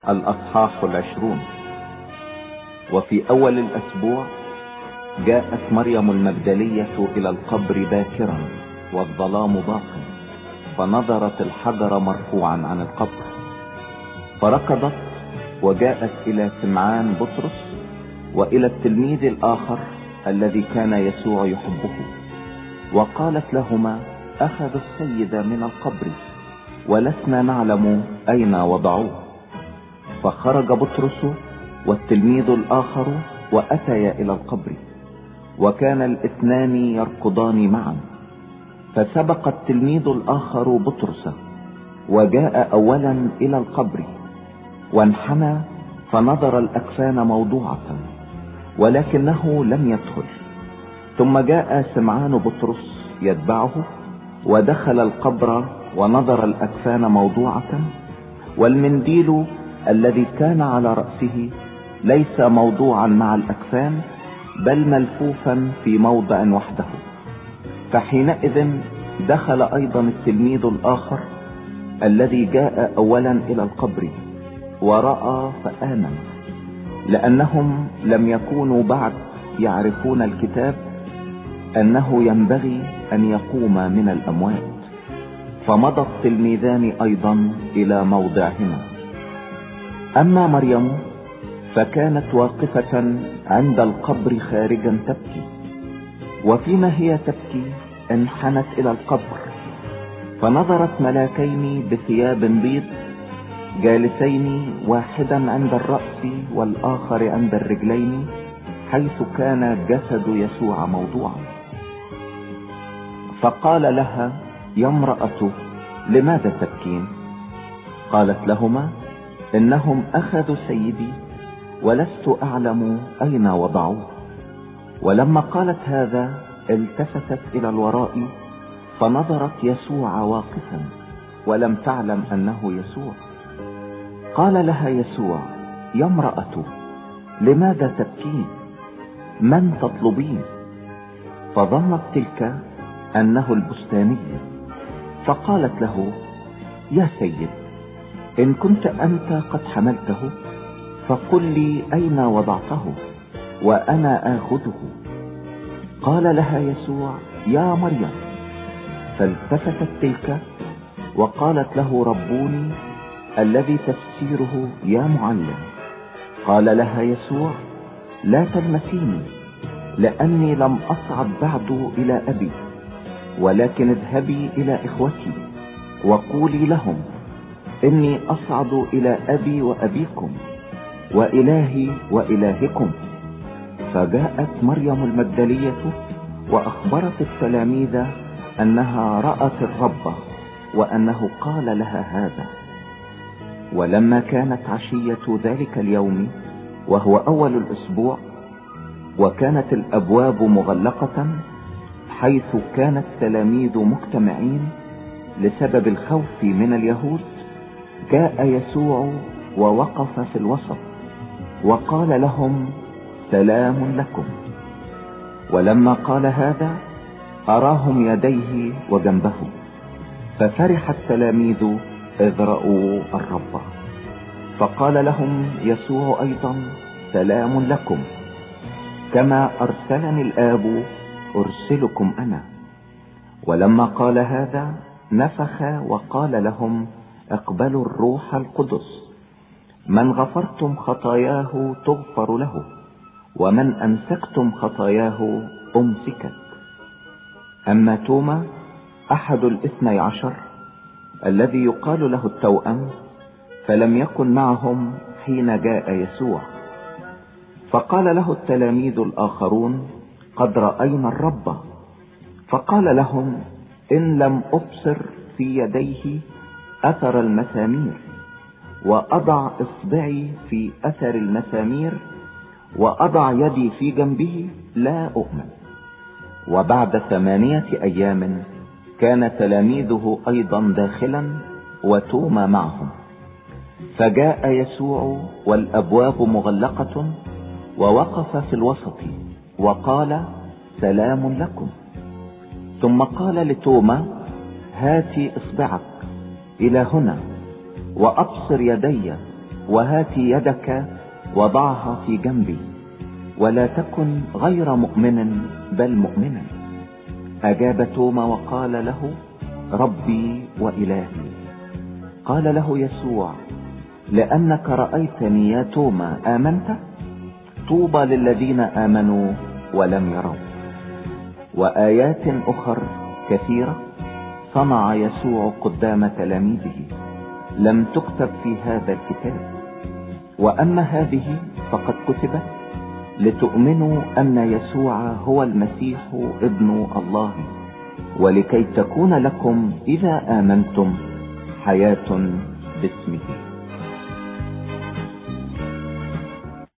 الأصحاح 20. وفي أول الأسبوع جاءت مريم المجدلية إلى القبر باكرا والظلام باق، فنظرت الحجر مرفوعا عن القبر، فركضت وجاءت إلى سمعان بطرس وإلى التلميذ الآخر الذي كان يسوع يحبه، وقالت لهما: أخذوا السيد من القبر ولسنا نعلم أين وضعوه. فخرج بطرس والتلميذ الآخر وأتيا إلى القبر، وكان الاثنان يركضان معا. فسبق التلميذ الآخر بطرس وجاء أولا إلى القبر، وانحنى فنظر الأكفان موضوعة، ولكنه لم يدخل. ثم جاء سمعان بطرس يتبعه ودخل القبر ونظر الأكفان موضوعة، والمنديل الذي كان على رأسه ليس موضوعا مع الأكفان، بل ملفوفا في موضع وحده. فحينئذ دخل أيضا التلميذ الآخر الذي جاء أولا إلى القبر ورأى فآمن، لأنهم لم يكونوا بعد يعرفون الكتاب أنه ينبغي أن يقوم من الأموات. فمضى التلميذان أيضا إلى موضعهما. أما مريم فكانت واقفة عند القبر خارجا تبكي، وفيما هي تبكي انحنت إلى القبر، فنظرت ملاكين بثياب بيض جالسين، واحدا عند الرأس والآخر عند الرجلين، حيث كان جسد يسوع موضوعا. فقال لها: يا امرأة، لماذا تبكين؟ قالت لهما: إنهم أخذوا سيدي ولست أعلم أين وضعوه. ولما قالت هذا التفتت إلى الوراء فنظرت يسوع واقفا، ولم تعلم أنه يسوع. قال لها يسوع: يا امرأة، لماذا تبكين؟ من تطلبين؟ فظنت تلك أنه البستاني، فقالت له: يا سيد، إن كنت أنت قد حملته فقل لي أين وضعته وأنا آخذه. قال لها يسوع: يا مريم. فالتفتت تلك وقالت له: ربوني، الذي تفسيره يا معلم. قال لها يسوع: لا تلمسيني، لأني لم أصعد بعد إلى أبي، ولكن اذهبي إلى إخوتي وقولي لهم إني أصعد إلى أبي وأبيكم وإلهي وإلهكم. فجاءت مريم المجدلية وأخبرت التلاميذ أنها رأت الرب وأنه قال لها هذا. ولما كانت عشية ذلك اليوم وهو أول الأسبوع، وكانت الأبواب مغلقة، حيث كان التلاميذ مجتمعين لسبب الخوف من اليهود، جاء يسوع ووقف في الوسط وقال لهم: سلام لكم. ولما قال هذا أراهم يديه وجنبه، ففرح التلاميذ إذ رأوا الرب. فقال لهم يسوع أيضا: سلام لكم، كما أرسلني الآب أرسلكم أنا. ولما قال هذا نفخ وقال لهم: اقبلوا الروح القدس. من غفرتم خطاياه تغفر له، ومن أمسكتم خطاياه أمسكت. أما توما أحد 12 الذي يقال له التوأم، فلم يكن معهم حين جاء يسوع. فقال له التلاميذ الآخرون: قد رأينا الرب. فقال لهم: إن لم أبصر في يديه أثر المسامير، وأضع إصبعي في أثر المسامير، وأضع يدي في جنبه، لا أؤمن. وبعد 8 أيام كان تلاميذه أيضا داخلا وتوما معهم. فجاء يسوع والأبواب مغلقة ووقف في الوسط وقال: سلام لكم. ثم قال لتوما: هات إصبعك إلى هنا وأبصر يدي، وهات يدك وضعها في جنبي، ولا تكن غير مؤمن بل مؤمنا. أجاب توما وقال له: ربي وإلهي. قال له يسوع: لأنك رأيتني يا توما آمنت؟ طوبى للذين آمنوا ولم يروا. وآيات أخر كثيرة صنع يسوع قدام تلاميذه لم تكتب في هذا الكتاب، وأما هذه فقد كتبت لتؤمنوا أن يسوع هو المسيح ابن الله، ولكي تكون لكم إذا آمنتم حياة باسمه.